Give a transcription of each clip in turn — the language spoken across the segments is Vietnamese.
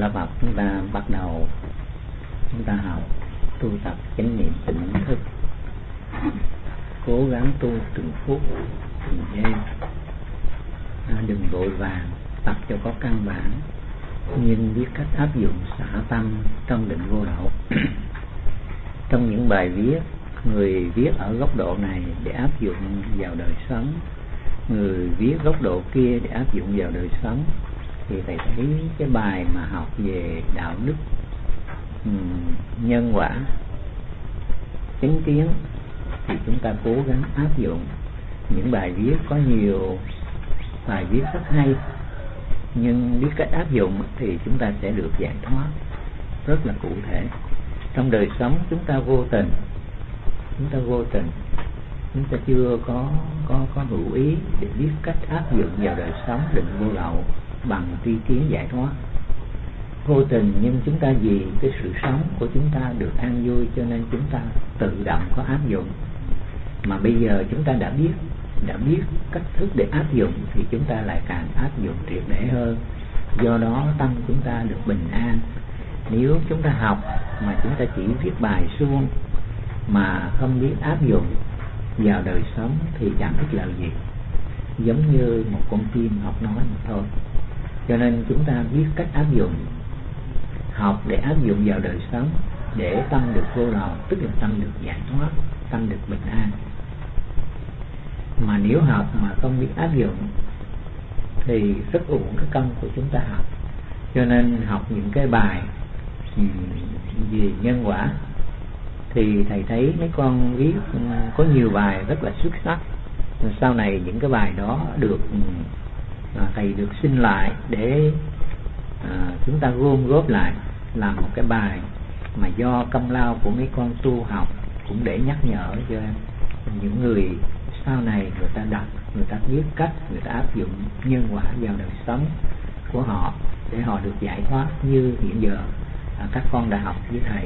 lớp học chúng ta bắt đầu, chúng ta học tu tập chánh niệm tỉnh thức, cố gắng tu từng phút từng giây, đừng vội vàng, tập cho có căn bản, nhưng biết cách áp dụng xả tâm trong định vô lậu. Trong những bài viết, người viết ở góc độ này để áp dụng vào đời sống, người viết góc độ kia để áp dụng vào đời sống, thì thầy thấy cái bài mà học về đạo đức, nhân quả, chánh kiến thì chúng ta cố gắng áp dụng. Những bài viết có nhiều bài viết rất hay, nhưng biết cách áp dụng thì chúng ta sẽ được giải thoát rất là cụ thể. Trong đời sống chúng ta vô tình, chúng ta chưa có hữu ý để biết cách áp dụng vào đời sống định vô lậu bằng tri kiến giải thoát. Vô tình, nhưng chúng ta vì cái sự sống của chúng ta được an vui cho nên chúng ta tự động có áp dụng. Mà bây giờ chúng ta đã biết cách thức để áp dụng thì chúng ta lại càng áp dụng triệt để hơn. Do đó tâm chúng ta được bình an. Nếu chúng ta học mà chúng ta chỉ viết bài suông mà không biết áp dụng vào đời sống thì chẳng ích lợi gì, giống như một con chim học nói mà thôi. Cho nên chúng ta biết cách áp dụng, học để áp dụng vào đời sống, để tâm được vô lậu, tức là tâm được giải thoát, tâm được bình an. Mà nếu học mà không biết áp dụng thì rất uổng cái công của chúng ta học. Cho nên học những cái bài về nhân quả thì thầy thấy mấy con viết có nhiều bài rất là xuất sắc. Sau này những cái bài đó được thầy được xin lại để chúng ta gom góp lại làm một cái bài mà do công lao của mấy con tu học, cũng để nhắc nhở cho những người sau này người ta đọc, người ta biết cách người ta áp dụng nhân quả vào đời sống của họ để họ được giải thoát như hiện giờ các con đã học với thầy.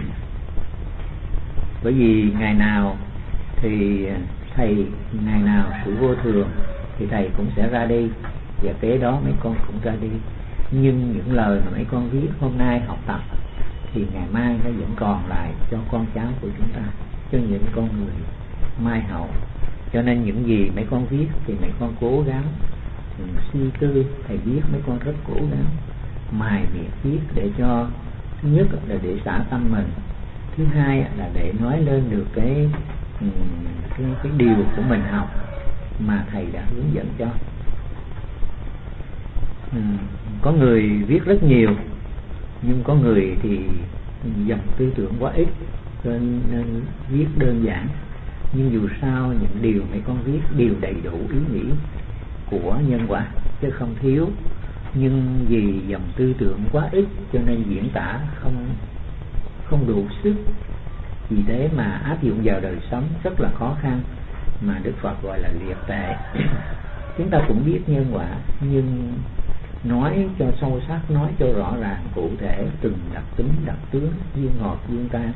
Bởi vì ngày nào thì thầy, ngày nào sự vô thường thì thầy cũng sẽ ra đi, và kế đó mấy con cũng ra đi. Nhưng những lời mà mấy con viết hôm nay học tập thì ngày mai nó vẫn còn lại cho con cháu của chúng ta, cho những con người mai hậu. Cho nên những gì mấy con viết thì mấy con cố gắng suy tư. Thầy viết mấy con rất cố gắng mài miệng viết để cho, thứ nhất là để xả tâm mình, thứ hai là để nói lên được cái điều của mình học mà thầy đã hướng dẫn cho. Có người viết rất nhiều, nhưng có người thì dòng tư tưởng quá ít nên viết đơn giản. Nhưng dù sao những điều mấy con viết đều đầy đủ ý nghĩa của nhân quả chứ không thiếu. Nhưng vì dòng tư tưởng quá ít cho nên diễn tả không đủ sức. Vì thế mà áp dụng vào đời sống rất là khó khăn, mà Đức Phật gọi là liệt tệ. Chúng ta cũng biết nhân quả, nhưng nói cho sâu sắc, nói cho rõ ràng cụ thể từng đặc tính, đặc tướng, duyên ngọt, duyên tan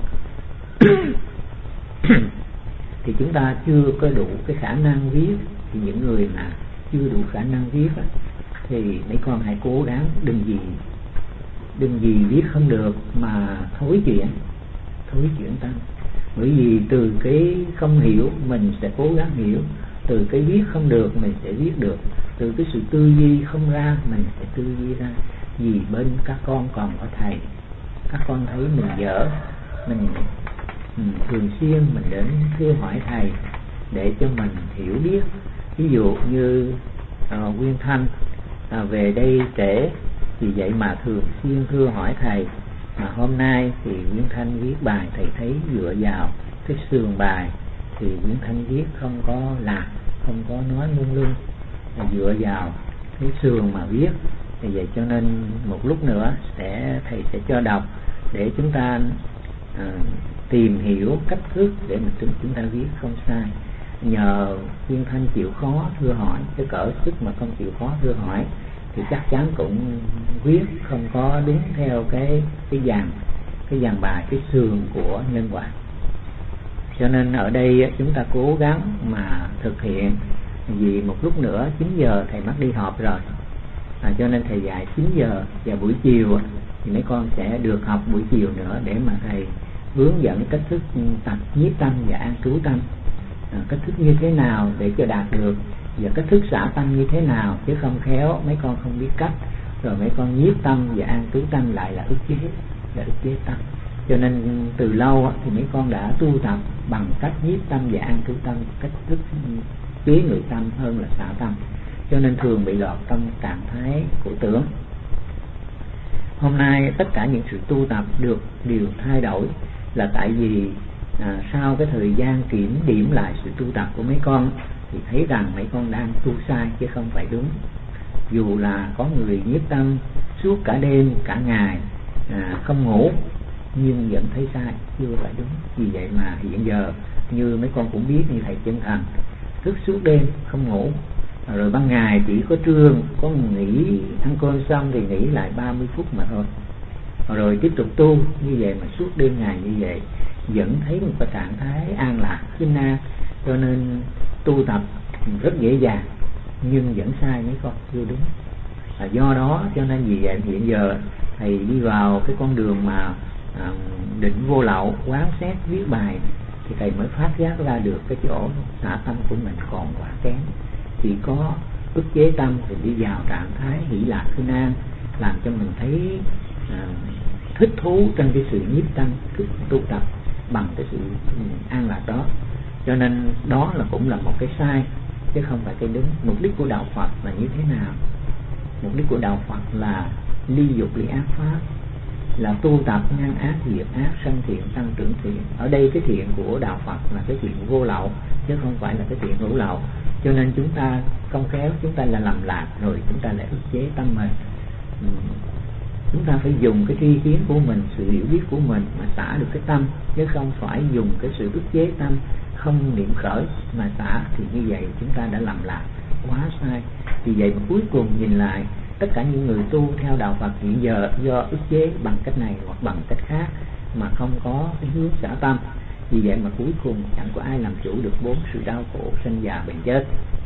thì chúng ta chưa có đủ cái khả năng viết. Thì những người mà chưa đủ khả năng viết thì mấy con hãy cố gắng, đừng gì viết không được mà thối chuyển tâm. Bởi vì từ cái không hiểu mình sẽ cố gắng hiểu, từ cái viết không được mình sẽ viết được, từ cái sự tư duy không ra mình sẽ tư duy ra. Vì bên các con còn có thầy, các con thấy mình dở, mình thường xuyên mình đến thưa hỏi thầy để cho mình hiểu biết. Ví dụ như Nguyên Thanh về đây trễ, vì vậy mà thường xuyên thưa hỏi thầy. Mà hôm nay thì Nguyên Thanh viết bài, thầy thấy dựa vào cái sườn bài thì Nguyên Thanh viết không có lạc, không có nói lung lung, dựa vào cái sườn mà viết. Thì vậy cho nên một lúc nữa thầy sẽ cho đọc để chúng ta tìm hiểu cách thức để mà chúng ta viết không sai. Nhờ Nguyên Thanh chịu khó thưa hỏi, cái cỡ sức mà không chịu khó thưa hỏi thì chắc chắn cũng viết không có đúng theo cái dàn bài, cái sườn của nhân quả. Cho nên ở đây chúng ta cố gắng mà thực hiện. Vì một lúc nữa 9 giờ thầy mất đi họp rồi, cho nên thầy dạy 9 giờ và buổi chiều thì mấy con sẽ được học buổi chiều nữa để mà thầy hướng dẫn cách thức tập nhiếp tâm và an trú tâm, cách thức như thế nào để cho đạt được, và cách thức xả tâm như thế nào, chứ không khéo mấy con không biết cách rồi mấy con nhiếp tâm và an trú tâm lại là ức chế tâm. Cho nên từ lâu thì mấy con đã tu tập bằng cách nhiếp tâm và an trú tâm, cách thức chế ngự tâm hơn là xả tâm, cho nên thường bị lọt trong trạng thái của tưởng. Hôm nay tất cả những sự tu tập được đều thay đổi là tại vì sau cái thời gian kiểm điểm lại sự tu tập của mấy con thì thấy rằng mấy con đang tu sai chứ không phải đúng. Dù là có người nhiếp tâm suốt cả đêm cả ngày không ngủ nhưng vẫn thấy sai, chưa phải đúng. Vì vậy mà hiện giờ như mấy con cũng biết, như thầy Chân Thành thức suốt đêm không ngủ, rồi ban ngày chỉ có trưa có nghỉ ăn cơm xong thì nghỉ lại 30 phút mà thôi, rồi tiếp tục tu như vậy mà suốt đêm ngày như vậy vẫn thấy một cái trạng thái an lạc chính an. Cho nên tu tập rất dễ dàng nhưng vẫn sai mấy con, chưa đúng. Do đó cho nên vì vậy hiện giờ thầy đi vào cái con đường mà định vô lậu, quán xét, viết bài thì thầy mới phát giác ra được cái chỗ xả tâm của mình còn quá kém. Chỉ có ức chế tâm thì đi vào trạng thái hỷ lạc kinh an, làm cho mình thấy thích thú trong cái sự nhiếp tâm, tu tập bằng cái sự an lạc đó. Cho nên đó là cũng là một cái sai chứ không phải cái đúng. Mục đích của đạo Phật là như thế nào? Mục đích của đạo Phật là ly dục ly ác pháp, là tu tập ngăn ác diệt ác, sanh thiện tăng trưởng thiện. Ở đây cái thiện của đạo Phật là cái thiện vô lậu chứ không phải là cái thiện hữu lậu. Cho nên chúng ta không khéo chúng ta là làm lạc rồi chúng ta lại ức chế tâm mình. Chúng ta phải dùng cái tri kiến của mình, sự hiểu biết của mình mà xả được cái tâm, chứ không phải dùng cái sự ức chế tâm không niệm khởi mà xả, thì như vậy chúng ta đã làm lạc quá sai. Vì vậy mà cuối cùng nhìn lại tất cả những người tu theo đạo Phật hiện giờ do ức chế bằng cách này hoặc bằng cách khác mà không có cái hướng xả tâm. Vì vậy mà cuối cùng chẳng có ai làm chủ được 4 sự đau khổ sanh già bệnh chết.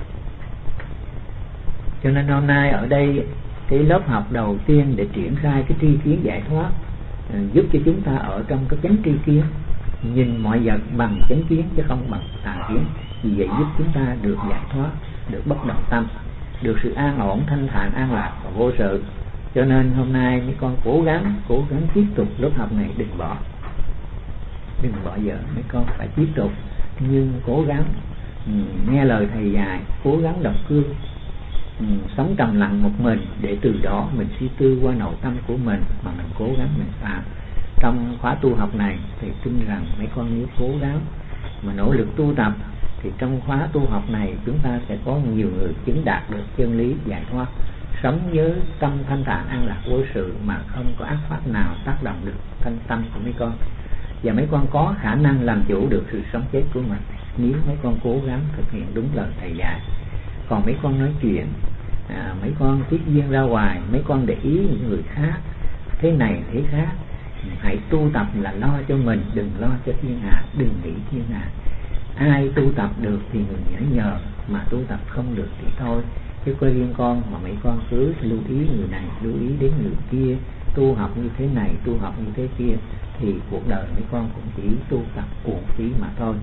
Cho nên hôm nay ở đây cái lớp học đầu tiên để triển khai cái tri kiến giải thoát, giúp cho chúng ta ở trong cái chánh tri kiến, nhìn mọi vật bằng chánh kiến chứ không bằng tà kiến. Vì vậy giúp chúng ta được giải thoát, được bất động tâm, được sự an ổn, thanh thản, an lạc và vô sự. Cho nên hôm nay mấy con cố gắng tiếp tục lớp học này, đừng bỏ giờ. Mấy con phải tiếp tục nhưng cố gắng nghe lời thầy dạy, cố gắng đọc cương, sống trầm lặng một mình để từ đó mình suy tư qua nội tâm của mình mà mình cố gắng mình phạm. Trong khóa tu học này thì tin rằng mấy con nếu cố gắng mà nỗ lực tu tập thì trong khóa tu học này chúng ta sẽ có nhiều người chứng đạt được chân lý giải thoát, sống với tâm thanh thản an lạc vô sự mà không có ác pháp nào tác động được thân tâm của mấy con. Và mấy con có khả năng làm chủ được sự sống chết của mình nếu mấy con cố gắng thực hiện đúng lời thầy dạy. Còn mấy con nói chuyện, mấy con tiếp duyên ra ngoài, mấy con để ý những người khác thế này thế khác, hãy tu tập là lo cho mình, đừng lo cho thiên hạ, đừng nghĩ thiên hạ. Ai tu tập được thì người nhờ, mà tu tập không được thì thôi. Chứ có riêng con mà mấy con cứ lưu ý người này, lưu ý đến người kia, tu học như thế này, tu học như thế kia, thì cuộc đời mấy con cũng chỉ tu tập uổng phí mà thôi.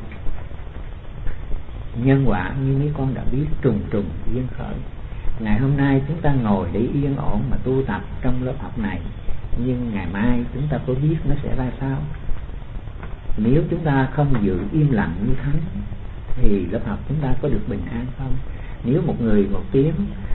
Nhân quả như mấy con đã biết trùng duyên khởi. Ngày hôm nay chúng ta ngồi để yên ổn mà tu tập trong lớp học này, nhưng ngày mai chúng ta có biết nó sẽ ra sao? Nếu chúng ta không giữ im lặng như thánh thì lớp học chúng ta có được bình an không? Nếu một người một tiếng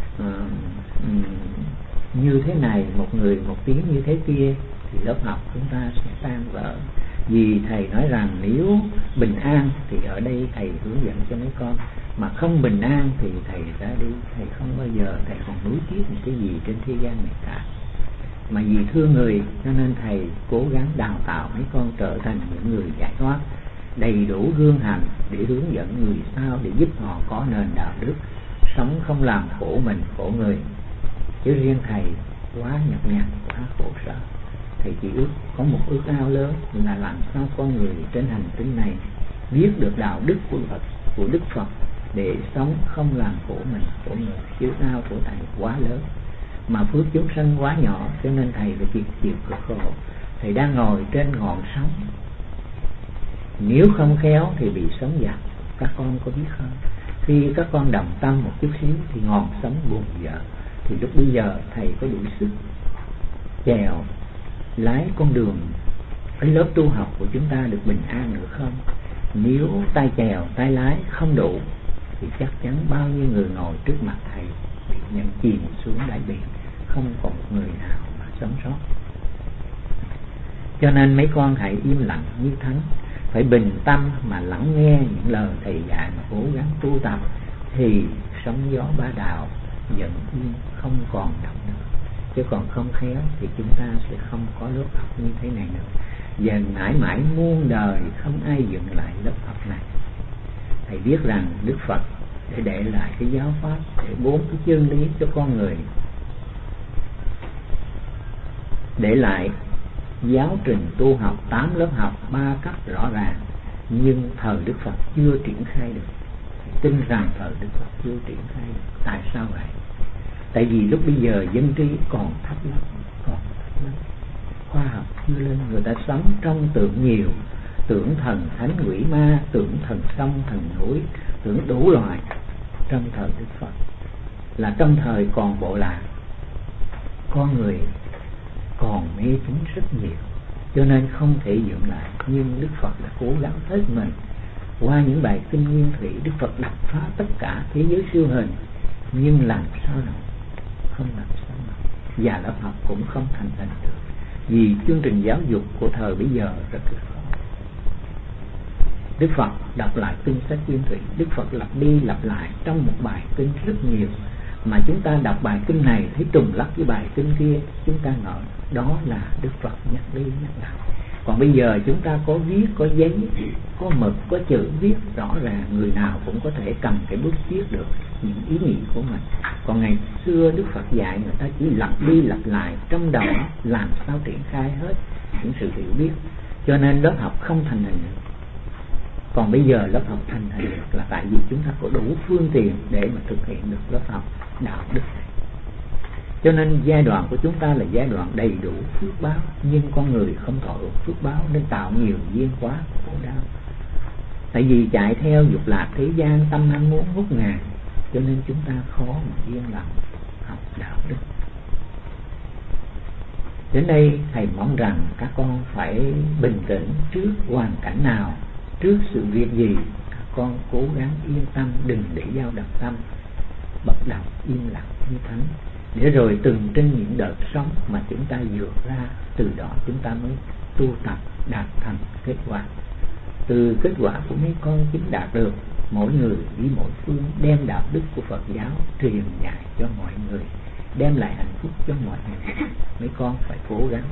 như thế này, một người một tiếng như thế kia thì lớp học chúng ta sẽ tan vỡ. Vì thầy nói rằng nếu bình an thì ở đây thầy hướng dẫn cho mấy con, mà không bình an thì thầy ra đi, thầy không bao giờ thầy còn nuối tiếc một cái gì trên thế gian này cả. Mà vì thương người cho nên thầy cố gắng đào tạo mấy con trở thành những người giải thoát, đầy đủ gương hành để hướng dẫn người sau, để giúp họ có nền đạo đức, sống không làm khổ mình khổ người. Chứ riêng thầy quá nhọc nhằn, quá khổ sở. Thầy chỉ có một ước ao lớn là làm sao con người trên hành tinh này biết được đạo đức của Đức Phật để sống không làm khổ mình khổ người. Chứ ao của thầy quá lớn. mà phước chúng sanh quá nhỏ, cho nên thầy phải chịu cực khổ. Thầy đang ngồi trên ngọn sóng, nếu không khéo thì bị sóng dập. Các con có biết không? Khi các con đồng tâm một chút xíu thì ngọn sóng bùng dở. Thì lúc bây giờ thầy có đủ sức chèo lái con đường cái lớp tu học của chúng ta được bình an được không? Nếu tay chèo tay lái không đủ thì chắc chắn bao nhiêu người ngồi trước mặt thầy bị nhận chìm xuống đáy biển, không còn một người nào mà sống sót. Cho nên mấy con hãy im lặng như thánh, phải bình tâm mà lắng nghe những lời thầy dạy mà cố gắng tu tập, thì sóng gió ba đạo vẫn yên, không còn động nữa. Chứ còn không khéo thì chúng ta sẽ không có lớp học như thế này nữa. Và mãi mãi muôn đời không ai dựng lại lớp học này. Thầy biết rằng Đức Phật để lại cái giáo pháp, để 4 cái chân lý cho con người, để lại giáo trình tu học 8 lớp học 3 cấp rõ ràng, nhưng thời Đức Phật chưa triển khai được. Tin rằng thời Đức Phật chưa triển khai được. Tại sao vậy? Tại vì lúc bây giờ dân trí còn thấp lắm, khoa học chưa lên. Người ta sống trong tưởng nhiều, tưởng thần thánh quỷ ma, tưởng thần sông thần núi, tưởng đủ loại. Trong thời Đức Phật là trong thời còn bộ lạc, con người còn mê tín rất nhiều, cho nên không thể dựng lại. Nhưng Đức Phật đã cố gắng hết mình. Qua những bài kinh nguyên thủy, Đức Phật đập phá tất cả thế giới siêu hình, nhưng làm sao nào? Không làm sao nào. Và lớp học cũng không thành được, vì chương trình giáo dục của thời bây giờ rất là khó. Đức Phật đọc lại kinh sách nguyên thủy, Đức Phật lặp đi lặp lại trong một bài kinh rất nhiều, mà chúng ta đọc bài kinh này thấy trùng lắp với bài kinh kia, chúng ta nói đó là Đức Phật nhắc đi nhắc lại. Còn bây giờ chúng ta có viết, có giấy, có mực, có chữ viết rõ ràng, người nào cũng có thể cầm cái bút viết được những ý nghĩ của mình. Còn ngày xưa Đức Phật dạy người ta chỉ lặp đi lặp lại trong đầu, làm sao triển khai hết những sự hiểu biết, cho nên lớp học không thành hình được. Còn bây giờ lớp học thành hình được là tại vì chúng ta có đủ phương tiện để mà thực hiện được lớp học đạo đức này. Cho nên giai đoạn của chúng ta là giai đoạn đầy đủ phước báo, nhưng con người không thọ được phước báo nên tạo nhiều duyên quá khổ đau. Tại vì chạy theo dục lạc thế gian, tâm ham muốn ngút ngàn, cho nên chúng ta khó mà yên lặng học đạo đức. Đến đây thầy mong rằng các con phải bình tĩnh trước hoàn cảnh nào, trước sự việc gì, các con cố gắng yên tâm, đừng để dao động tâm, bật đầu im lặng như thánh, để rồi từng trên những đợt sóng mà chúng ta vượt ra, từ đó chúng ta mới tu tập đạt thành kết quả. Từ kết quả của mấy con chính đạt được, mỗi người đi mỗi phương, đem đạo đức của Phật giáo truyền dạy cho mọi người, đem lại hạnh phúc cho mọi người. Mấy con phải cố gắng,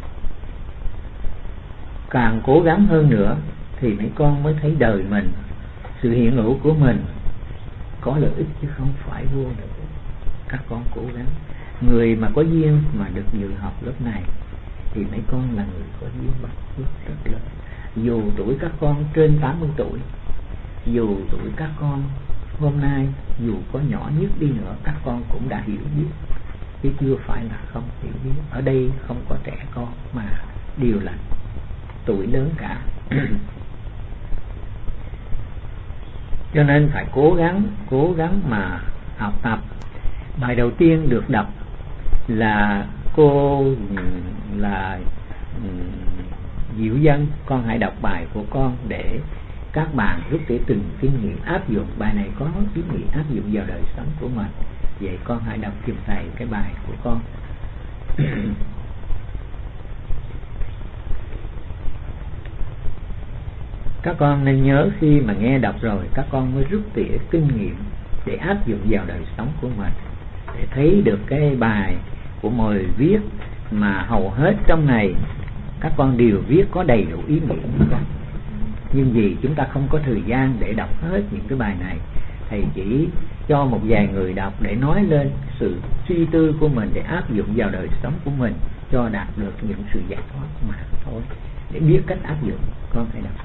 càng cố gắng hơn nữa thì mấy con mới thấy đời mình, sự hiện hữu của mình có lợi ích chứ không phải vô nữa. Các con cố gắng. Người mà có duyên mà được dự học lớp này thì mấy con là người có duyên bắt phước rất lớn. Dù tuổi các con trên 80 tuổi, dù tuổi các con hôm nay dù có nhỏ nhất đi nữa, các con cũng đã hiểu biết, chứ chưa phải là không hiểu biết. Ở đây không có trẻ con mà đều là tuổi lớn cả. Cho nên phải cố gắng mà học tập. Bài đầu tiên được đọc là cô là Diệu Dân. Con hãy đọc bài của con để các bạn rút để từng kinh nghiệm áp dụng. Bài này có ý nghĩa áp dụng vào đời sống của mình. Vậy con hãy đọc giùm thầy cái bài của con. Các con nên nhớ khi mà nghe đọc rồi, các con mới rút tỉa kinh nghiệm để áp dụng vào đời sống của mình, để thấy được cái bài của mọi viết mà hầu hết trong này các con đều viết có đầy đủ ý nghĩa của con. Nhưng vì chúng ta không có thời gian để đọc hết những cái bài này, thầy chỉ cho một vài người đọc để nói lên sự suy tư của mình, để áp dụng vào đời sống của mình cho đạt được những sự giải thoát mà thôi. Để biết cách áp dụng, con phải đọc.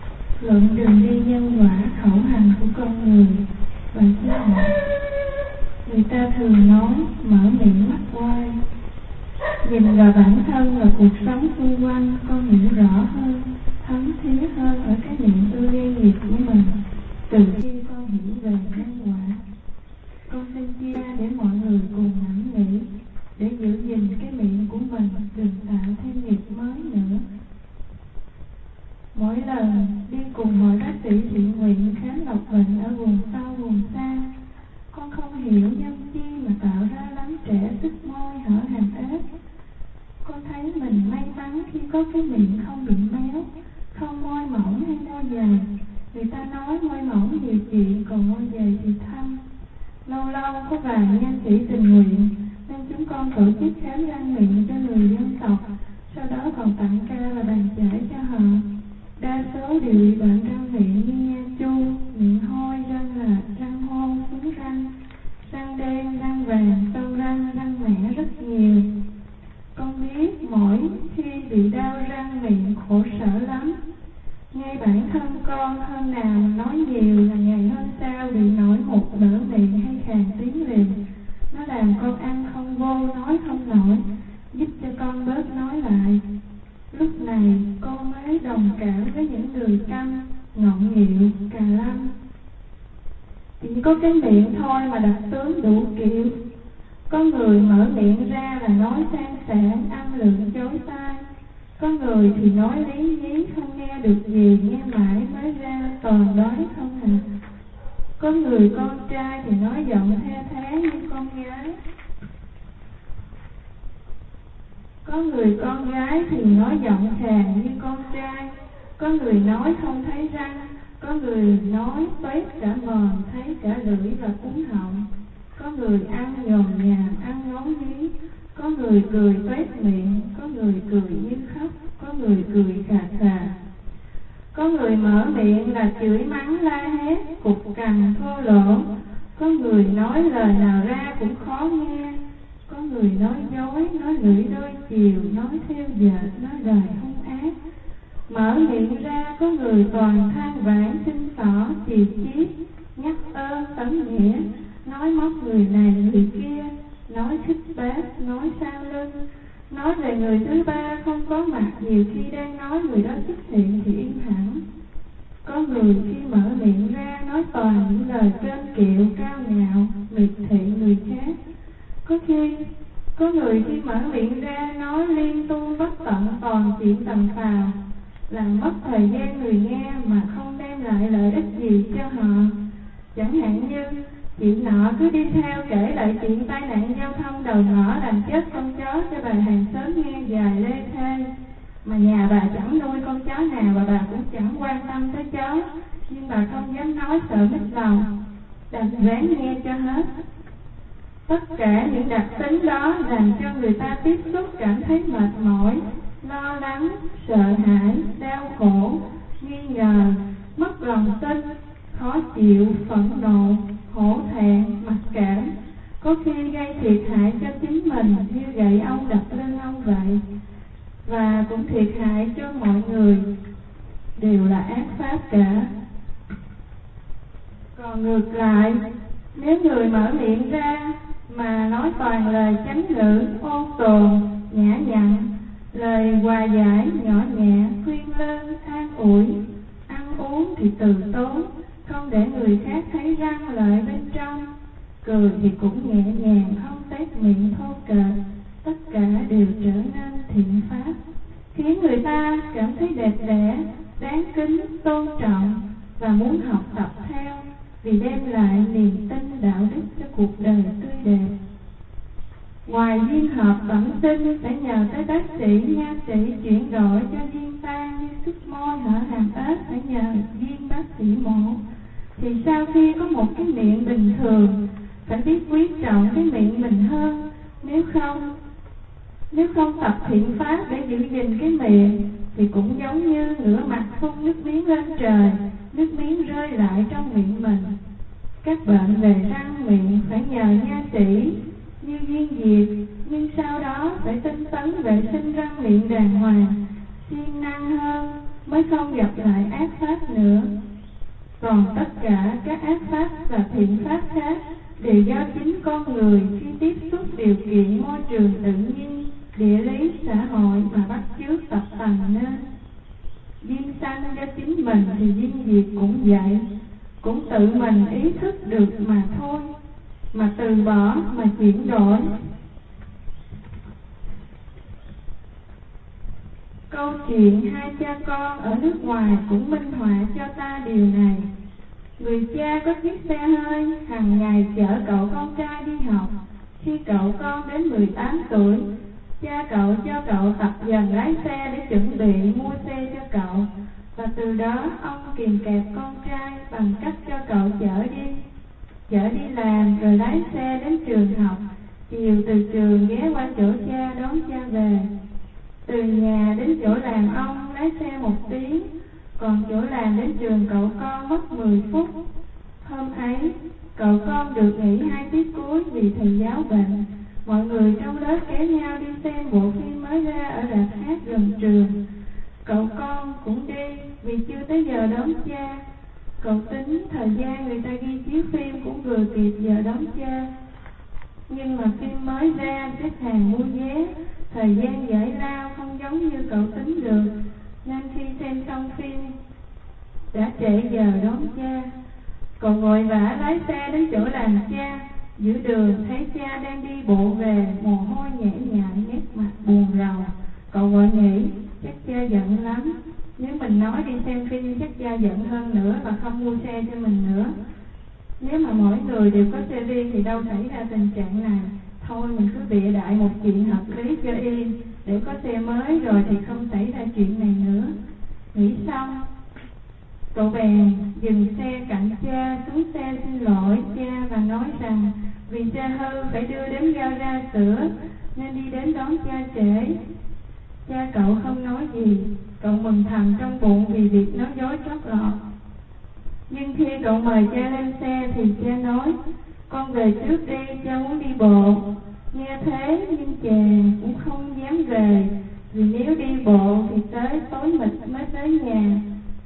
Luận đường đi nhân quả khẩu hành của con người và xã hội. Người ta thường nói mở miệng mắt quay. Nhìn vào bản thân và cuộc sống xung quanh, con hiểu rõ hơn, thấm thía hơn ở cái miệng tôi gây nghiệp của mình. Từ khi con hiểu về nhân quả, con xin chia để mọi người cùng ngẫm nghĩ, để giữ gìn cái miệng của mình đừng tạo thêm nghiệp mới nữa. Mỗi lần đi cùng mọi bác sĩ thiện nguyện khám độc bệnh ở vùng sâu vùng xa, con không hiểu nhân chi mà tạo ra lắm trẻ sức môi hở hàm ếch. Con thấy mình may mắn khi có cái miệng không bị méo, không môi mỏng hay môi dày. Người ta nói môi mỏng điều trị, còn môi dày thì thâm. Lâu lâu có vài nhân sĩ tình nguyện nên chúng con tổ chức khám răng miệng cho người dân tộc, sau đó còn tặng ca và bàn chải cho họ. Đa số đều bị bệnh răng miệng như nha chu, miệng hôi, răng là răng hôn, xuống răng, răng đen, răng vàng, sâu răng, răng mẻ rất nhiều. Con biết mỗi khi bị đau răng miệng khổ sở lắm. Ngay bản thân con hôm nào nói nhiều là ngày hôm sau bị nổi một nửa miệng hay khàn tiếng liền. Nó làm con ăn không vô, nói không nổi, giúp cho con bớt nói lại. Lúc này con mới đồng cảm với những người câm, ngọng nghịu, cà lâm. Chỉ có cái miệng thôi mà đặc tướng đủ kiểu. Có người mở miệng ra là nói sang sảng, âm lượng chối tai. Có người thì nói lý nhí không nghe được gì, nghe mãi mới ra toàn nói không hả. Có người con trai thì nói giọng the thé như con gái. Có người con gái thì nói giọng khàn như con trai. Có người nói không thấy răng. Có người nói toét cả mồm, thấy cả lưỡi và cuống họng. Có người ăn nhồm nhàm, ăn ngấu nghiến. Có người cười toét miệng. Có người cười như khóc. Có người cười khà khà. Có người mở miệng là chửi mắng la hét, cục cằn thô lỗ. Có người nói lời nào ra cũng khó nghe. Có người nói dối, nói lưỡi đôi chiều, nói theo dệt, nói lời hung ác. Mở miệng ra có người toàn than vãn xin xỏ, chì chiết, nhắc ơn tấn nghĩa, nói móc người này người kia, nói thích bác, nói sau lưng, nói về người thứ ba không có mặt, nhiều khi đang nói người đó xuất hiện thì im hẳn. Có người khi mở miệng ra nói toàn những lời kênh kiệu, cao ngạo, miệt thị người khác. Có người khi mở miệng ra nói liên tu bất tận toàn chuyện tầm phào, làm mất thời gian người nghe mà không đem lại lợi ích gì cho họ. Chẳng hạn như chị nọ cứ đi theo kể lại chuyện tai nạn giao thông đầu ngõ làm chết con chó cho bà hàng xóm nghe dài lê thê, mà nhà bà chẳng nuôi con chó nào và bà cũng chẳng quan tâm tới chó, nhưng bà không dám nói sợ mất lòng, đành ráng nghe cho hết. Tất cả những đặc tính đó làm cho người ta tiếp xúc cảm thấy mệt mỏi, lo lắng, sợ hãi, đau khổ, nghi ngờ, mất lòng tin, khó chịu, phẫn nộ, hổ thẹn, mặc cảm, có khi gây thiệt hại cho chính mình như gậy ông đập lên ông vậy, và cũng thiệt hại cho mọi người, đều là ác pháp cả. Còn ngược lại, nếu người mở miệng ra mà nói toàn lời chánh ngữ, ôn tồn, nhã nhặn, lời hòa giải, nhỏ nhẹ, khuyên lơn, an ủi, ăn uống thì từ tốn, không để người khác thấy răng lợi bên trong, cười thì cũng nhẹ nhàng, không tét miệng thô kệch, tất cả đều trở nên thiện pháp, khiến người ta cảm thấy đẹp đẽ, đáng kính, tôn trọng và muốn học tập theo, vì đem lại niềm tin đạo đức cho cuộc đời tươi đẹp. Ngoài duyên hợp bẩm sinh phải nhờ tới bác sĩ, nha sĩ chuyển đổi cho duyên tan như sức môi hở hàm ếch phải nhờ duyên bác sĩ mổ. Thì sau khi có một cái miệng bình thường phải biết quý trọng cái miệng mình hơn, nếu không tập thiện pháp để giữ gìn cái miệng thì cũng giống như ngửa mặt phun nước miếng lên trời, nước miếng rơi lại trong miệng mình. Các bệnh về răng miệng phải nhờ nha sĩ như duyên diệt, nhưng sau đó phải tinh tấn vệ sinh răng miệng đàng hoàng, siêng năng hơn mới không gặp lại ác pháp nữa. Còn tất cả các ác pháp và thiện pháp khác đều do chính con người khi tiếp xúc điều kiện môi trường tự nhiên, địa lý, xã hội mà bắt chước tập tành nên. Duyên sanh do chính mình thì duyên diệt cũng vậy, cũng tự mình ý thức được mà thôi, mà từ bỏ mà chuyển đổi. Câu chuyện hai cha con ở nước ngoài cũng minh họa cho ta điều này. Người cha có chiếc xe hơi hàng ngày chở cậu con trai đi học. Khi cậu con đến 18 tuổi, cha cậu cho cậu tập dần lái xe để chuẩn bị mua xe cho cậu. Và từ đó ông kìm kẹp con trai bằng cách cho cậu chở đi làm rồi lái xe đến trường học. Chiều từ trường ghé qua chỗ cha đón cha về. Từ nhà đến chỗ làm ông lái xe 1 tiếng, còn chỗ làm đến trường cậu con mất 10 phút. Hôm ấy, cậu con được nghỉ 2 tiết cuối vì thầy giáo bệnh. Mọi người trong lớp kéo nhau đi xem bộ phim mới ra ở rạp hát gần trường. Cậu con cũng đi vì chưa tới giờ đón cha. Cậu tính thời gian người ta ghi chiếu phim cũng vừa kịp giờ đón cha. Nhưng mà phim mới ra, xếp hàng mua vé, thời gian giải lao không giống như cậu tính được, nên khi xem xong phim đã trễ giờ đón cha. Cậu vội vã lái xe đến chỗ làm cha. Giữa đường thấy cha đang đi bộ về, mồ hôi nhễ nhại, nét mặt buồn rầu. Cậu vội nghĩ chắc cha giận lắm, nếu mình nói đi xem phim chắc cha giận hơn nữa và không mua xe cho mình nữa. Nếu mà mỗi người đều có xe riêng thì đâu xảy ra tình trạng này. Thôi mình cứ bịa đại một chuyện hợp lý cho yên, để có xe mới rồi thì không xảy ra chuyện này nữa. Nghĩ xong, cậu bèn dừng xe cạnh cha, xuống xe xin lỗi cha và nói rằng vì cha hư phải đưa đến gara sửa nên đi đến đón cha trễ. Cha cậu không nói gì, cậu mừng thầm trong bụng vì việc nói dối trót lọt. Nhưng khi cậu mời cha lên xe thì cha nói: con về trước đi, cha muốn đi bộ. Nghe thế nhưng chàng cũng không dám về, vì nếu đi bộ thì tới tối mịt mới tới nhà.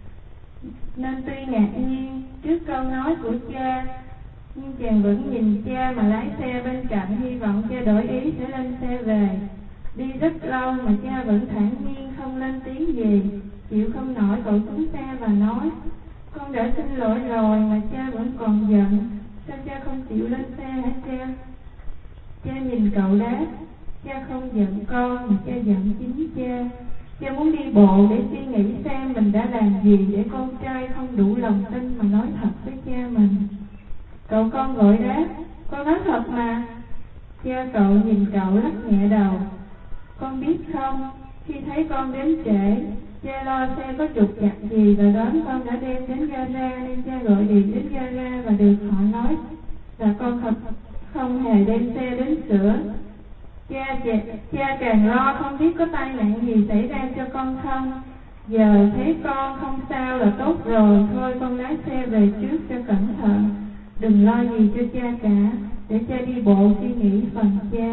Nên tuy ngạc nhiên trước câu nói của cha, nhưng chàng vẫn nhìn cha mà lái xe bên cạnh, hy vọng cha đổi ý sẽ lên xe về. Đi rất lâu mà cha vẫn thản nhiên không lên tiếng gì. Chịu không nổi cậu xuống xe và nói: con đã xin lỗi rồi mà cha vẫn còn giận, sao cha không chịu lên xe hả cha? Cha nhìn cậu đáp: cha không giận con mà cha giận chính cha. Cha muốn đi bộ để suy nghĩ xem mình đã làm gì để con trai không đủ lòng tin mà nói thật với cha mình. Cậu con vội đáp: con nói thật mà. Cha cậu nhìn cậu lắc nhẹ đầu: con biết không, khi thấy con đến trễ, cha lo xe có trục trặc gì và đoán con đã đem đến gara nên cha gọi điện đến gara và được họ nói là con không hề đem xe đến sửa. Cha càng lo không biết có tai nạn gì xảy ra cho con không. Giờ thấy con không sao là tốt rồi, thôi con lái xe về trước cho cẩn thận. Đừng lo gì cho cha cả, để cha đi bộ suy nghĩ phần cha.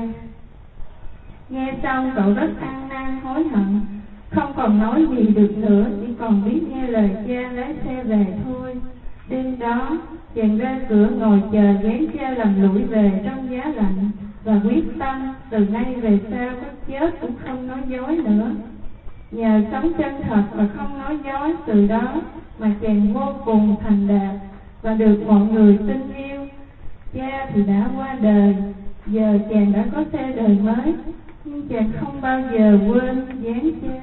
Nghe xong cậu rất ăn năn hối hận, không còn nói gì được nữa, chỉ còn biết nghe lời cha lái xe về thôi. Đêm đó chàng ra cửa ngồi chờ ghén cha làm lũi về trong giá lạnh, và quyết tâm từ nay về sau có chết cũng không nói dối nữa. Nhờ sống chân thật và không nói dối, từ đó mà chàng vô cùng thành đạt và được mọi người tin yêu. Cha thì đã qua đời, giờ chàng đã có xe đời mới, nhưng chàng không bao giờ quên dáng cha.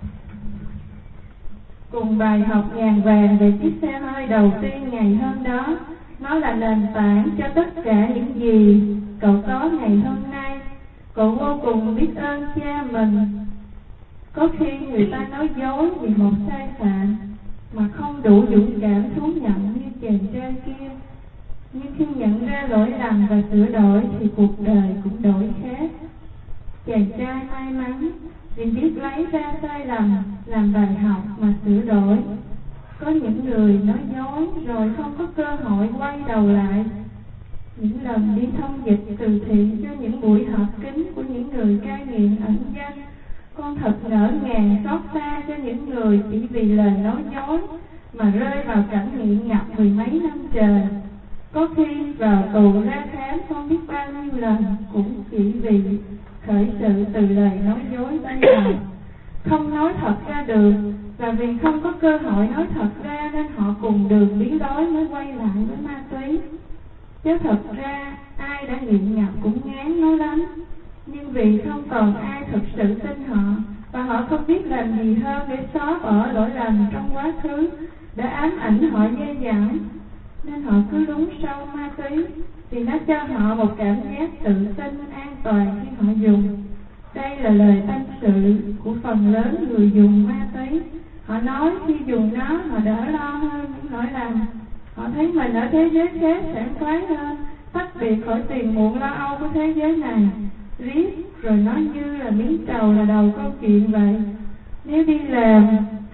Cùng bài học ngàn vàng về chiếc xe hơi đầu tiên ngày hôm đó, nó là nền tảng cho tất cả những gì cậu có ngày hôm nay. Cậu vô cùng biết ơn cha mình. Có khi người ta nói dối vì một sai phạm mà không đủ dũng cảm thú nhận như chàng trai kia, nhưng khi nhận ra lỗi lầm và sửa đổi thì cuộc đời cũng đổi khác. Chàng trai may mắn vì biết lấy ra sai lầm làm bài học mà sửa đổi. Có những người nói dối rồi không có cơ hội quay đầu lại. Những lần đi thông dịch từ thiện cho những buổi họp kín của những người cai nghiện ẩn danh, con thật ngỡ ngàng xót xa cho những người chỉ vì lời nói dối mà rơi vào cảnh nghiện ngập 10 mấy năm trời. Có khi vào tù ra khám không biết bao nhiêu lần, cũng chỉ vì khởi sự từ lời nói dối ban đầu. Không nói thật ra được, và vì không có cơ hội nói thật ra nên họ cùng đường biến lối mới quay lại với ma túy. Chứ thật ra ai đã nghiện ngập cũng ngán nó lắm, nhưng vì không còn ai thực sự tin họ, và họ không biết làm gì hơn để xóa bỏ lỗi lầm trong quá khứ đã ám ảnh họ dai dẳng, nên họ cứ lún sâu ma túy, vì nó cho họ một cảm giác tự tin, an toàn khi họ dùng. Đây là lời tâm sự của phần lớn người dùng ma túy. Họ nói khi dùng nó họ đỡ lo hơn những lỗi lầm. Họ thấy mình ở thế giới khác sảng khoái hơn, tách biệt khỏi tiền muộn lo âu của thế giới này. Riết rồi nó như là miếng trầu là đầu câu chuyện vậy. Nếu đi làm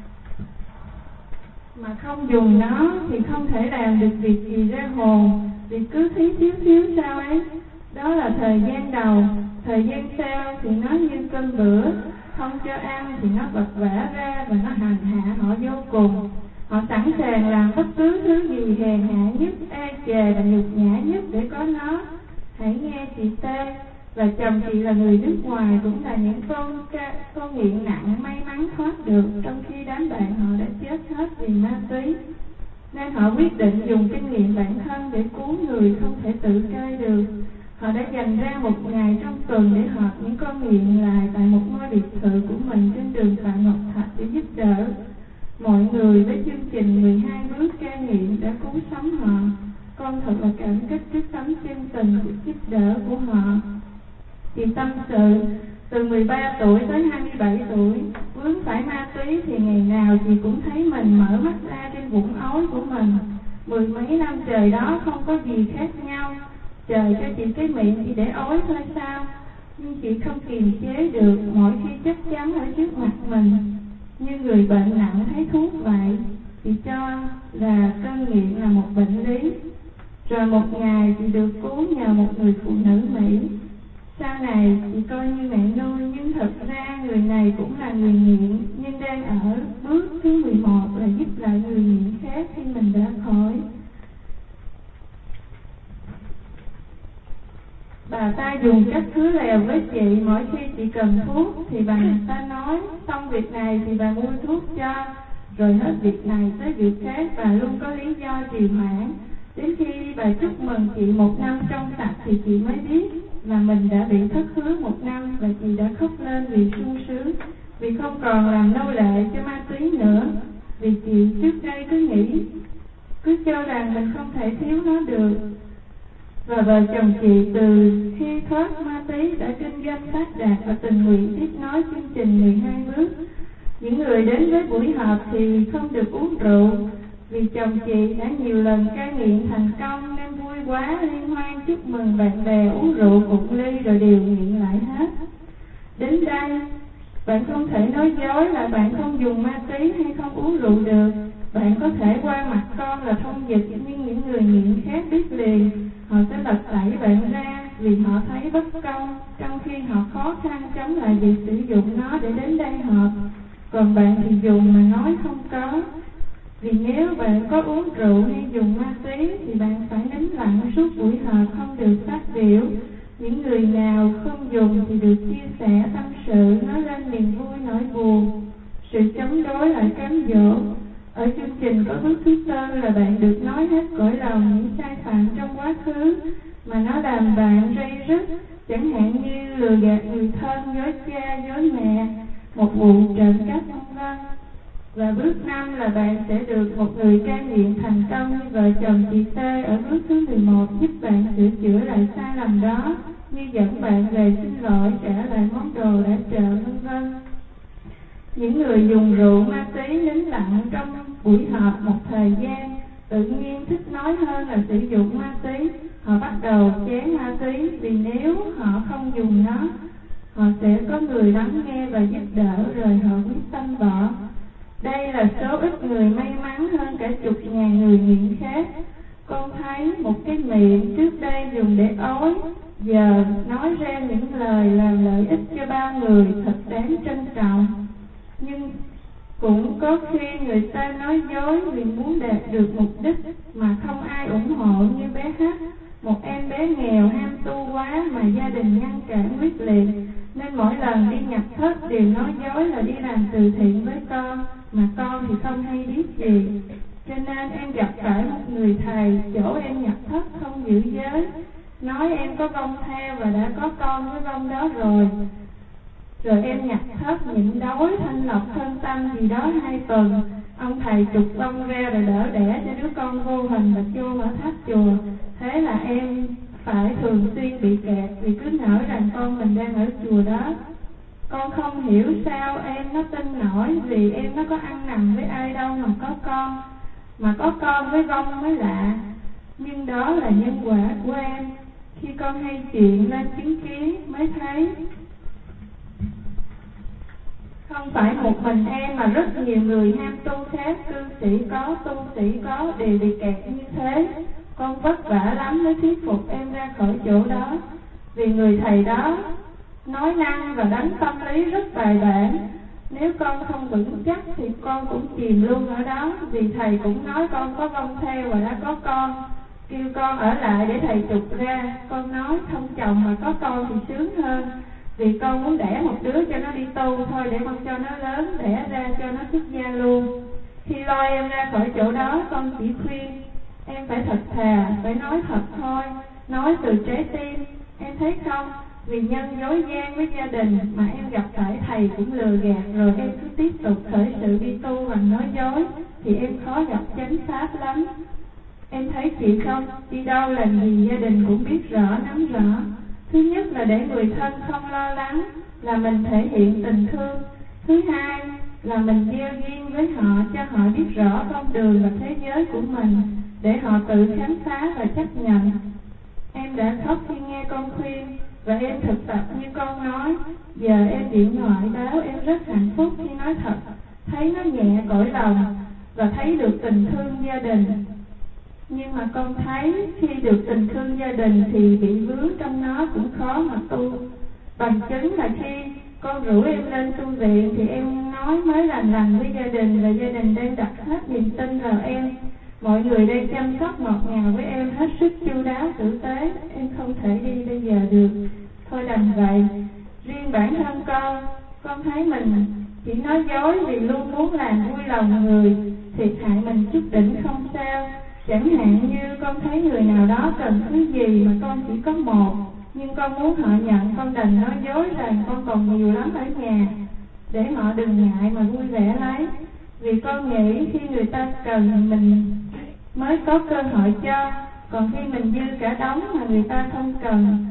mà không dùng nó thì không thể làm được việc gì ra hồn, vì cứ thấy thiếu sao ấy. Đó là thời gian đầu. Thời gian sau thì nó như cơm bữa, không cho ăn thì nó vật vã ra và nó hành hạ họ vô cùng. Họ sẵn sàng làm bất cứ thứ gì hèn hạ nhất, e chề và nhục nhã nhất để có nó. Hãy nghe chị Tê, và chồng chị là người nước ngoài, cũng là những con nghiện nặng may mắn thoát được, trong khi đám bạn họ đã chết hết vì ma túy. Nên họ quyết định dùng kinh nghiệm bản thân để cứu người không thể tự chơi được. Họ đã dành ra một ngày trong tuần để họp những con nghiện lại tại một ngôi biệt thự của mình trên đường Phạm Ngọc Thạch để giúp đỡ mọi người với chương trình 12 bước cai nghiện đã cứu sống họ. Con thật là cảm kích trước tấm chân tình giúp đỡ của họ. Chị tâm sự, từ 13 tuổi tới 27 tuổi, vướng phải ma túy thì ngày nào chị cũng thấy mình mở mắt ra trên vũng ối của mình. 10 mấy năm trời đó không có gì khác nhau. Trời cho chị cái miệng chỉ để ói thôi sao? Nhưng chị không kiềm chế được mỗi khi chắc chắn ở trước mặt mình. Như người bệnh nặng thấy thuốc vậy, chị cho là cơn nghiện là một bệnh lý. Rồi một ngày chị được cứu nhờ một người phụ nữ Mỹ. Sau này chị coi như mẹ nuôi, nhưng thật ra người này cũng là người nghiện, nhưng đang ở bước thứ 11 là giúp lại người nghiện khác khi mình đã khỏi. Bà ta dùng cách cứ lèo với chị, mỗi khi chị cần thuốc thì bà ta nói xong việc này thì bà mua thuốc cho, rồi hết việc này tới việc khác bà luôn có lý do trì hoãn. Đến khi bà chúc mừng chị 1 năm trong sạch thì chị mới biết là mình đã bị thất hứa 1 năm, và chị đã khóc lên vì sung sướng, vì không còn làm nô lệ cho ma túy nữa. Vì chị trước đây cứ cho rằng mình không thể thiếu nó được. Và vợ chồng chị từ khi thoát ma túy đã kinh doanh phát đạt và tình nguyện tiếp nối chương trình 12 bước. Những người đến với buổi họp thì không được uống rượu, vì chồng chị đã nhiều lần cai nghiện thành công nên vui quá liên hoan chúc mừng bạn bè uống rượu một ly rồi đều nghiện lại hết. Đến đây, bạn không thể nói dối là bạn không dùng ma túy hay không uống rượu được. Bạn có thể qua mặt con là thông dịch, nhưng những người nghiện khác biết liền. Họ sẽ lật tẩy bạn ra vì họ thấy bất công, trong khi họ khó khăn chống lại việc sử dụng nó để đến đây họp. Còn bạn thì dùng mà nói không có. Vì nếu bạn có uống rượu hay dùng ma túy thì bạn phải nín lặng suốt buổi họp, không được phát biểu. Những người nào không dùng thì được chia sẻ tâm sự, nói lên niềm vui nỗi buồn, sự chống đối lại cám dỗ. Ở chương trình có bước thứ 4 là bạn được nói hết cõi lòng những sai phạm trong quá khứ mà nó làm bạn ray rứt, chẳng hạn như lừa gạt người thân, dối cha, dối mẹ, một vụ trộm cắp v.v. Và bước 5 là bạn sẽ được một người cai nghiện thành công như vợ chồng chị Tê ở bước thứ 11, giúp bạn sửa chữa lại sai lầm đó, như dẫn bạn về xin lỗi, trả lại món đồ đã trộm v.v. Những người dùng rượu ma túy nín lặng trong buổi họp một thời gian, tự nhiên thích nói hơn là sử dụng ma túy. Họ bắt đầu chán ma túy, vì nếu họ không dùng nó, họ sẽ có người lắng nghe và giúp đỡ, rồi họ quyết tâm bỏ. Đây là số ít người may mắn hơn cả chục ngàn người nghiện khác. Con thấy một cái miệng trước đây dùng để ói, giờ nói ra những lời làm lợi ích cho bao người, thật đáng trân trọng. Cũng có khi người ta nói dối vì muốn đạt được mục đích mà không ai ủng hộ, như bé H, một em bé nghèo ham tu quá mà gia đình ngăn cản quyết liệt, nên mỗi lần đi nhập thất đều nói dối là đi làm từ thiện với con, mà con thì không hay biết gì. Cho nên em gặp phải một người thầy chỗ em nhập thất không giữ giới, nói em có vong theo và đã có con với vong đó rồi. Rồi em nhập thất nhịn đói thanh lọc thân tâm gì đó 2 tuần, ông thầy trục vong ra rồi đỡ đẻ cho đứa con vô hình và chôn ở tháp chùa. Thế là em phải thường xuyên bị kẹt vì cứ ngỡ rằng con mình đang ở chùa đó. Con không hiểu sao em nó tin nổi, vì em nó có ăn nằm với ai đâu mà có con. Mà có con với vong mới lạ. Nhưng đó là nhân quả của em. Khi con hay chuyện lên chứng kiến mới thấy không phải một mình em mà rất nhiều người ham tu khác, cư sĩ có, tu sĩ có, đều bị kẹt như thế. Con vất vả lắm mới thuyết phục em ra khỏi chỗ đó, vì người thầy đó nói năng và đánh tâm lý rất bài bản. Nếu con không vững chắc thì con cũng chìm luôn ở đó, vì thầy cũng nói con có vong theo và đã có con, kêu con ở lại để thầy trục ra. Con nói không chồng mà có con thì sướng hơn, vì con muốn đẻ một đứa cho nó đi tu thôi, để con cho nó lớn, đẻ ra cho nó xuất gia luôn. Khi lôi em ra khỏi chỗ đó, con chỉ khuyên em phải thật thà, phải nói thật thôi, nói từ trái tim. Em thấy không, vì nhân dối gian với gia đình mà em gặp phải thầy cũng lừa gạt, rồi em cứ tiếp tục khởi sự đi tu bằng nói dối, thì em khó gặp chánh pháp lắm. Em thấy chị không, đi đâu làm gì gia đình cũng biết rõ, nắm rõ. Thứ nhất là để người thân không lo lắng, là mình thể hiện tình thương. Thứ hai là mình gieo duyên với họ, cho họ biết rõ con đường và thế giới của mình, để họ tự khám phá và chấp nhận. Em đã khóc khi nghe con khuyên, và em thực tập như con nói. Giờ em điện thoại báo em rất hạnh phúc khi nói thật, thấy nó nhẹ cõi lòng và thấy được tình thương gia đình. Nhưng mà con thấy khi được tình thương gia đình thì bị vướng trong nó cũng khó mà tu. Bằng chứng là khi con rủ em lên tu viện thì em nói mới lành với gia đình, và gia đình đang đặt hết niềm tin vào em. Mọi người đang chăm sóc ngọt ngào với em hết sức chu đáo tử tế. Em không thể đi bây giờ được, thôi đành vậy. Riêng bản thân con thấy mình chỉ nói dối vì luôn muốn làm vui lòng người, thiệt hại mình chút đỉnh không sao. Chẳng hạn như con thấy người nào đó cần thứ gì mà con chỉ có một, nhưng con muốn họ nhận, con đành nói dối rằng con còn nhiều lắm ở nhà, để họ đừng ngại mà vui vẻ lấy. Vì con nghĩ khi người ta cần mình mới có cơ hội cho, còn khi mình dư cả đống mà người ta không cần,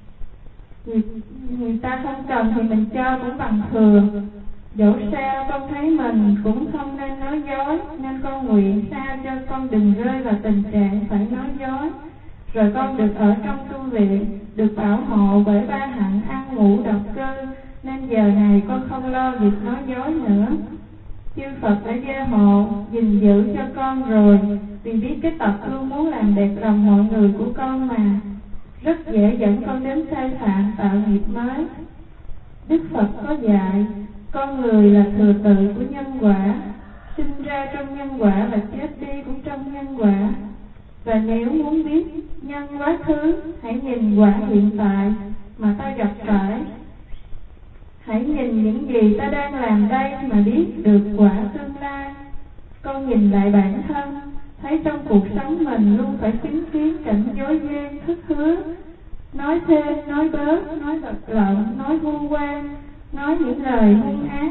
người ta không cần thì mình cho cũng bằng thừa. Dẫu sao con thấy mình cũng không nên nói dối, nên con nguyện sao cho con đừng rơi vào tình trạng phải nói dối. Rồi con được ở trong tu viện, được bảo hộ bởi ba hạnh ăn ngủ độc cư, nên giờ này con không lo việc nói dối nữa. Chư Phật đã gia hộ, gìn giữ cho con rồi, vì biết cái tật luôn muốn làm đẹp lòng mọi người của con mà, rất dễ dẫn con đến sai phạm tạo nghiệp mới. Đức Phật có dạy, con người là thừa tự của nhân quả, sinh ra trong nhân quả và chết đi cũng trong nhân quả. Và nếu muốn biết nhân quá khứ, hãy nhìn quả hiện tại mà ta gặp phải. Hãy nhìn những gì ta đang làm đây mà biết được quả tương lai. Con nhìn lại bản thân, thấy trong cuộc sống mình luôn phải chứng kiến cảnh dối gian, thất hứa, nói thêm, nói bớt, nói vật lộn, nói vu oan, nói những lời hung ác.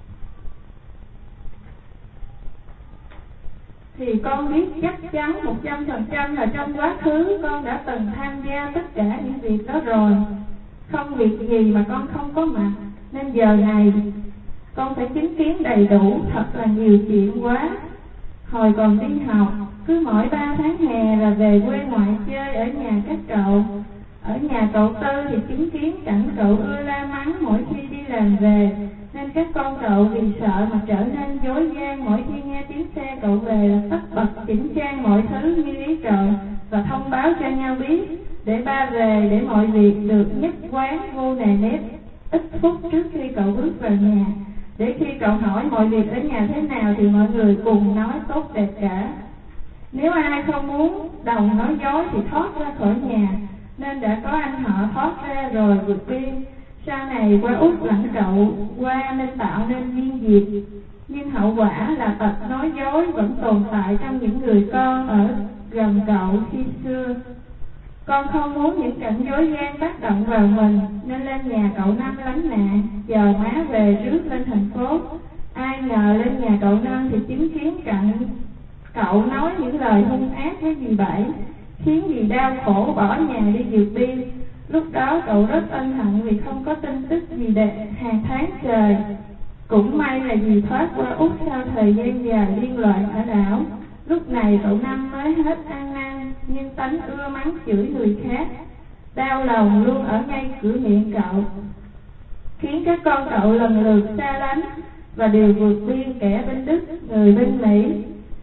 Thì con biết chắc chắn 100% là trong quá khứ con đã từng tham gia tất cả những việc đó rồi. Không việc gì mà con không có mặt, nên giờ này con phải chứng kiến đầy đủ, thật là nhiều chuyện quá. Hồi còn đi học, cứ mỗi 3 tháng hè là về quê ngoại chơi ở nhà các cậu. Ở nhà cậu Tư thì chứng kiến cảnh cậu ưa la mắng mỗi khi đi làm về, nên các con cậu vì sợ mà trở nên dối gian. Mỗi khi nghe tiếng xe cậu về là tất bật chỉnh trang mọi thứ như ý cậu, và thông báo cho nhau biết, để ba về, để mọi việc được nhất quán vô nề nếp. Ít phút trước khi cậu bước vào nhà, để khi cậu hỏi mọi việc ở nhà thế nào thì mọi người cùng nói tốt đẹp cả. Nếu ai không muốn đồng nói dối thì thoát ra khỏi nhà, nên đã có anh họ thoát ra rồi vượt biên. Sau này qua Út lãnh cậu qua nên tạo nên duyên diệt, nhưng hậu quả là tật nói dối vẫn tồn tại trong những người con ở gần cậu khi xưa. Con không muốn những cảnh dối gian tác động vào mình nên lên nhà cậu Năm lánh nạn, chờ má về rước lên thành phố. Ai ngờ lên nhà cậu Năm thì chứng kiến cậu nói những lời hung ác với dì Bảy, khiến dì đau khổ bỏ nhà đi vượt biên. Lúc đó cậu rất ân hận vì không có tin tức gì đẹp hàng tháng trời. Cũng may là dì thoát qua Úc sau thời gian dài liên loạn ở đảo. Lúc này cậu Năm mới hết ăn năn, nhưng tánh ưa mắng chửi người khác. Đau lòng luôn ở ngay cửa miệng cậu, khiến các con cậu lần lượt xa lánh và đều vượt biên, kẻ bên Đức, người bên Mỹ.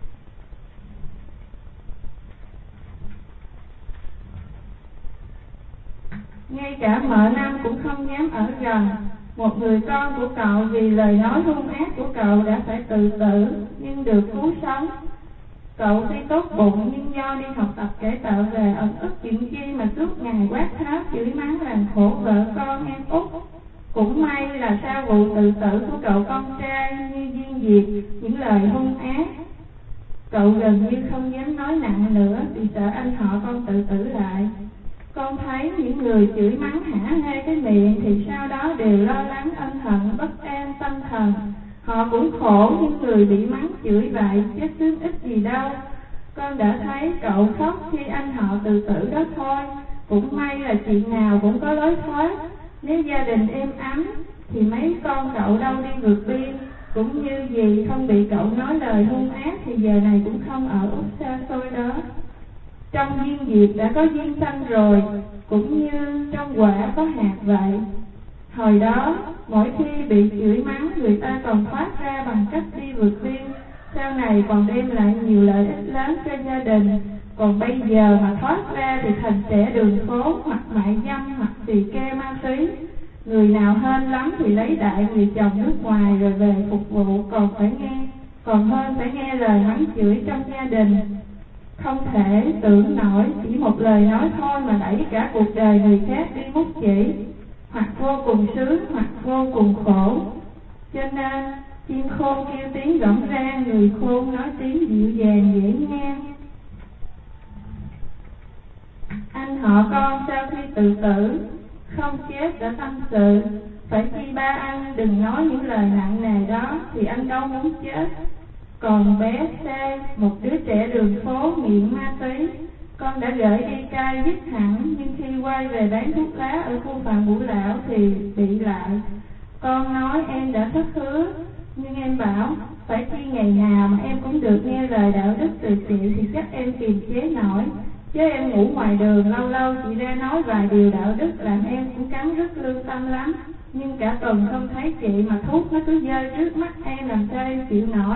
Ngay cả mợ Năm cũng không dám ở gần. Một người con của cậu vì lời nói hung ác của cậu đã phải tự tử, nhưng được cứu sống. Cậu tuy tốt bụng nhưng do đi học tập cải tạo về ẩn ức chuyện chi mà suốt ngày quát tháo chửi mắng làm khổ vợ con em Út. Cũng may là sau vụ tự tử của cậu con trai như duyên diệt những lời hung ác, cậu gần như không dám nói nặng nữa vì sợ anh họ con tự tử lại. Con thấy những người chửi mắng hả hê cái miệng thì sau đó đều lo lắng, ân hận, bất an tâm thần. Họ cũng khổ những người bị mắng chửi vậy, chứ sướng ít gì đâu. Con đã thấy cậu khóc khi anh họ tự tử đó thôi. Cũng may là chuyện nào cũng có lối thoát. Nếu gia đình êm ấm thì mấy con cậu đâu đi vượt biên. Cũng như gì không bị cậu nói lời hung ác thì giờ này cũng không ở Úc xa xôi đó. Trong duyên diệt đã có duyên sanh rồi, cũng như trong quả có hạt vậy. Hồi đó, mỗi khi bị chửi mắng, người ta còn thoát ra bằng cách đi vượt biên. Sau này còn đem lại nhiều lợi ích lớn cho gia đình. Còn bây giờ mà thoát ra thì thành trẻ đường phố, mặt mại dâm, mặt xì ke ma túy. Người nào hên lắm thì lấy đại người chồng nước ngoài rồi về phục vụ, còn hơn phải nghe lời mắng chửi trong gia đình. Không thể tưởng nổi chỉ một lời nói thôi mà đẩy cả cuộc đời người khác đi mút chỉ, hoặc vô cùng sướng hoặc vô cùng khổ. Cho nên chim khôn kêu tiếng rỗng rang, người khôn nói tiếng dịu dàng dễ nghe. Anh họ con sau khi tự tử không chết đã tâm sự, phải chi ba anh đừng nói những lời nặng nề đó thì anh đâu muốn chết. Còn bé C, một đứa trẻ đường phố nghiện ma túy, con đã gửi đi cai dứt hẳn, nhưng khi quay về bán thuốc lá ở khu Phạm Ngũ Lão thì bị lại. Con nói em đã thất hứa, nhưng em bảo phải chi ngày nào mà em cũng được nghe lời đạo đức từ chị thì chắc em kiềm chế nổi. Chứ em ngủ ngoài đường lâu lâu chị ra nói vài điều đạo đức làm em cũng cắn rứt lương tâm lắm. Nhưng cả tuần không thấy chị mà thuốc nó cứ dơi trước mắt em, làm sao em chịu nổi.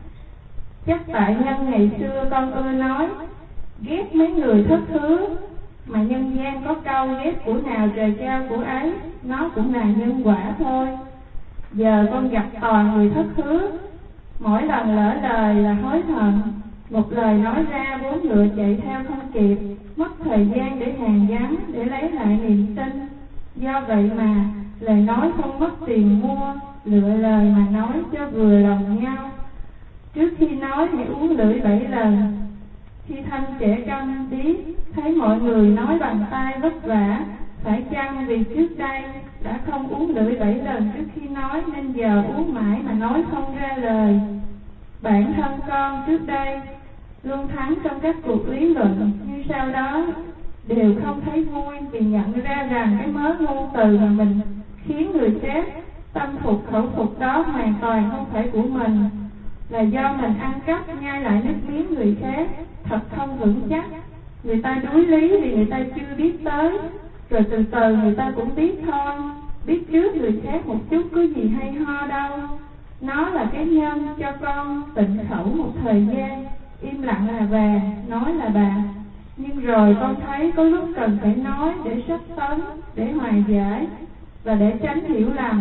Chắc tại nhân ngày xưa con ưa nói ghét mấy người thất hứa, mà nhân gian có câu ghét của nào trời trao của ấy, nó cũng là nhân quả thôi. Giờ con gặp toàn người thất hứa, mỗi lần lỡ lời là hối hận, một lời nói ra bốn ngựa chạy theo không kịp, mất thời gian để hàn gắn, để lấy lại niềm tin. Do vậy mà lời nói không mất tiền mua, lựa lời mà nói cho vừa lòng nhau. Trước khi nói hãy uống lưỡi 7 lần. Khi thanh trẻ con biết thấy mọi người nói bằng tai vất vả, phải chăng vì trước đây đã không uống lưỡi 7 lần trước khi nói nên giờ uống mãi mà nói không ra lời. Bản thân con trước đây luôn thắng trong các cuộc lý luận, nhưng sau đó đều không thấy vui vì nhận ra rằng cái mớ ngôn từ mà mình khiến người khác tâm phục khẩu phục đó hoàn toàn không phải của mình, là do mình ăn cắp nhai lại nước miếng người khác, thật không vững chắc. Người ta đuối lý vì người ta chưa biết tới, rồi từ từ người ta cũng biết thôi. Biết trước người khác một chút có gì hay ho đâu. Nó là cái nhân cho con tịnh khẩu một thời gian, im lặng là vàng, nói là bạc. Nhưng rồi con thấy có lúc cần phải nói để sắp tấn, để hòa giải và để tránh hiểu lầm.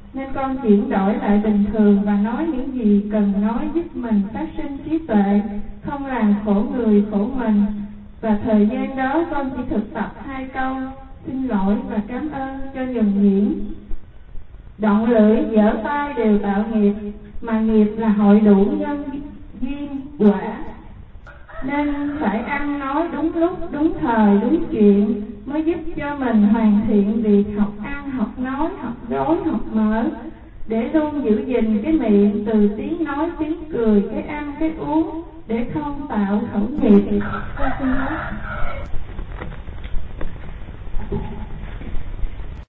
nên con chuyển đổi lại bình thường và nói những gì cần nói giúp mình phát sinh trí tuệ, không làm khổ người khổ mình. Và thời gian đó con chỉ thực tập 2 câu xin lỗi và cảm ơn cho nhuần nhuyễn. Động lưỡi giở tay đều tạo nghiệp, mà nghiệp là hội đủ nhân duyên quả, nên phải ăn nói đúng lúc, đúng thời, đúng chuyện mới giúp cho mình hoàn thiện việc học ăn, học nói, học gói, học mở, để luôn giữ gìn cái miệng từ tiếng nói, tiếng cười, cái ăn, cái uống, để không tạo khẩu nghiệp. Con xin hết.